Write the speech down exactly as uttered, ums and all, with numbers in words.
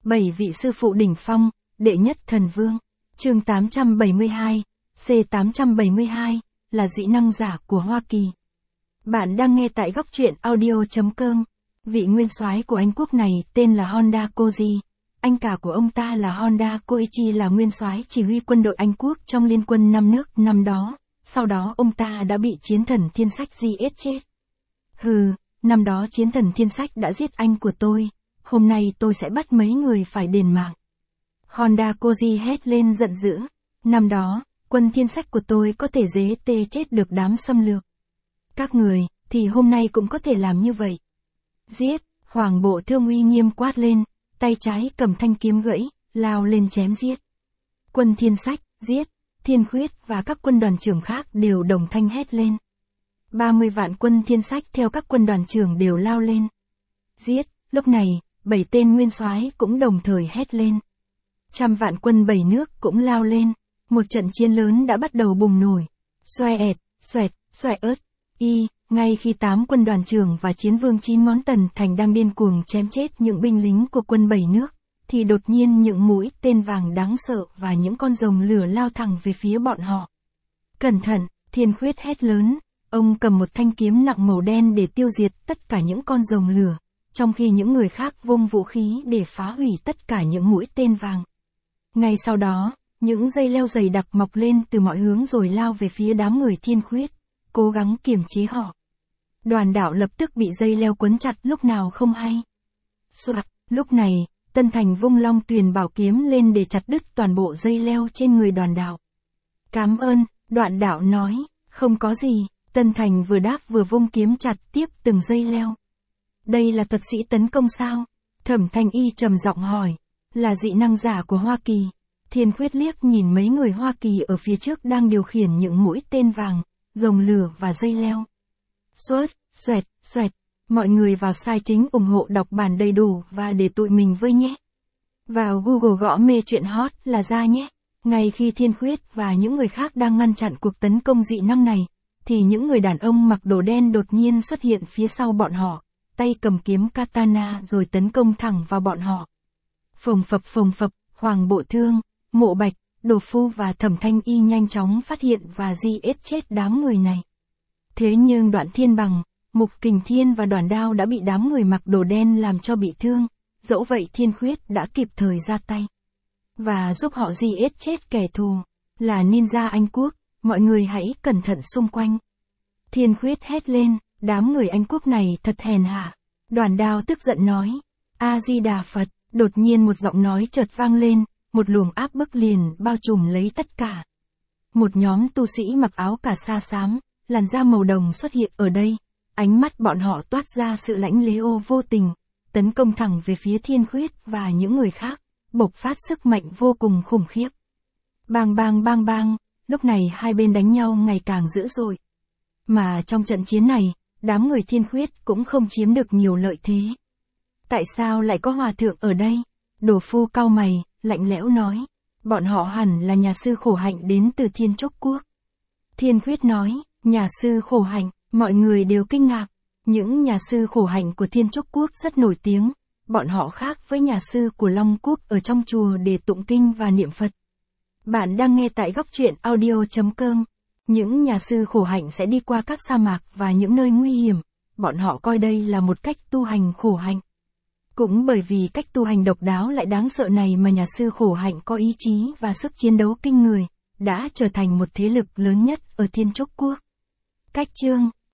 Bảy vị sư phụ đỉnh phong, đệ nhất thần vương. Chương tám trăm bảy mươi hai, C tám trăm bảy mươi hai, là dị năng giả của Hoa Kỳ. Bạn đang nghe tại góc truyện audio.com. Vị nguyên soái của Anh quốc này tên là Honda Koji. Anh cả của ông ta là Honda Koichi là nguyên soái chỉ huy quân đội Anh quốc trong liên quân năm nước năm đó. Sau đó ông ta đã bị chiến thần thiên sách giết chết. Hừ, năm đó chiến thần thiên sách đã giết anh của tôi. Hôm nay tôi sẽ bắt mấy người phải đền mạng. Honda Koji hét lên giận dữ. Năm đó, quân thiên sách của tôi có thể dế tê chết được đám xâm lược. Các người, thì hôm nay cũng có thể làm như vậy. Giết, Hoàng bộ thương uy nghiêm quát lên, tay trái cầm thanh kiếm gãy, lao lên chém giết. Quân thiên sách, giết, Thiên Khuyết và các quân đoàn trưởng khác đều đồng thanh hét lên. ba mươi vạn quân thiên sách theo các quân đoàn trưởng đều lao lên. Giết, lúc này, bảy tên nguyên soái cũng đồng thời hét lên. Trăm vạn quân bảy nước cũng lao lên, một trận chiến lớn đã bắt đầu bùng nổ. Xoe ẹt, xoẹt, xoe ớt, y, ngay khi tám quân đoàn trưởng và chiến vương chín ngón tần thành đang điên cuồng chém chết những binh lính của quân bảy nước, thì đột nhiên những mũi tên vàng đáng sợ và những con rồng lửa lao thẳng về phía bọn họ. Cẩn thận, Thiên Khuyết hét lớn, ông cầm một thanh kiếm nặng màu đen để tiêu diệt tất cả những con rồng lửa, trong khi những người khác vung vũ khí để phá hủy tất cả những mũi tên vàng. Ngay sau đó, những dây leo dày đặc mọc lên từ mọi hướng rồi lao về phía đám người Thiên Khuyết, cố gắng kiềm chế họ. Đoàn đạo lập tức bị dây leo quấn chặt lúc nào không hay. Soạt, lúc này, Tân Thành vung long tuyền bảo kiếm lên để chặt đứt toàn bộ dây leo trên người đoàn đạo. Cám ơn, Đoạn đạo nói, không có gì, Tân Thành vừa đáp vừa vung kiếm chặt tiếp từng dây leo. Đây là thuật sĩ tấn công sao? Thẩm Thanh Y trầm giọng hỏi. Là dị năng giả của Hoa Kỳ. Thiên Khuyết liếc nhìn mấy người Hoa Kỳ ở phía trước đang điều khiển những mũi tên vàng, rồng lửa và dây leo. Xoát, xoẹt, xoẹt. Mọi người vào sai chính ủng hộ đọc bản đầy đủ và để tụi mình với nhé. Vào Google gõ mê chuyện hot là ra nhé. Ngay khi Thiên Khuyết và những người khác đang ngăn chặn cuộc tấn công dị năng này, thì những người đàn ông mặc đồ đen đột nhiên xuất hiện phía sau bọn họ, tay cầm kiếm katana rồi tấn công thẳng vào bọn họ. Phồng phập phồng phập, Hoàng bộ thương, Mộ Bạch, Đồ Phu và Thẩm Thanh Y nhanh chóng phát hiện và giết chết đám người này. Thế nhưng Đoạn Thiên Bằng, Mục Kình Thiên và Đoàn Đao đã bị đám người mặc đồ đen làm cho bị thương, dẫu vậy Thiên Khuyết đã kịp thời ra tay và giúp họ giết chết kẻ thù, là ninja Anh quốc, mọi người hãy cẩn thận xung quanh. Thiên Khuyết hét lên, đám người Anh quốc này thật hèn hạ. Đoàn Đao tức giận nói, A-di-đà Phật. Đột nhiên một giọng nói chợt vang lên, một luồng áp bức liền bao trùm lấy tất cả. Một nhóm tu sĩ mặc áo cà sa xám, làn da màu đồng xuất hiện ở đây, ánh mắt bọn họ toát ra sự lãnh lẽo vô tình, tấn công thẳng về phía Thiên Khuyết và những người khác, bộc phát sức mạnh vô cùng khủng khiếp. Bang bang bang bang, lúc này hai bên đánh nhau ngày càng dữ dội. Mà trong trận chiến này, đám người Thiên Khuyết cũng không chiếm được nhiều lợi thế. Tại sao lại có hòa thượng ở đây? Đồ Phu cau mày, lạnh lẽo nói. Bọn họ hẳn là nhà sư khổ hạnh đến từ Thiên Trúc Quốc. Thiên Khuyết nói, nhà sư khổ hạnh, mọi người đều kinh ngạc. Những nhà sư khổ hạnh của Thiên Trúc Quốc rất nổi tiếng. Bọn họ khác với nhà sư của Long Quốc ở trong chùa để tụng kinh và niệm Phật. Bạn đang nghe tại góc truyện audio.com. Những nhà sư khổ hạnh sẽ đi qua các sa mạc và những nơi nguy hiểm. Bọn họ coi đây là một cách tu hành khổ hạnh. Cũng bởi vì cách tu hành độc đáo lại đáng sợ này mà nhà sư khổ hạnh có ý chí và sức chiến đấu kinh người, đã trở thành một thế lực lớn nhất ở Thiên Trúc Quốc. Cách chương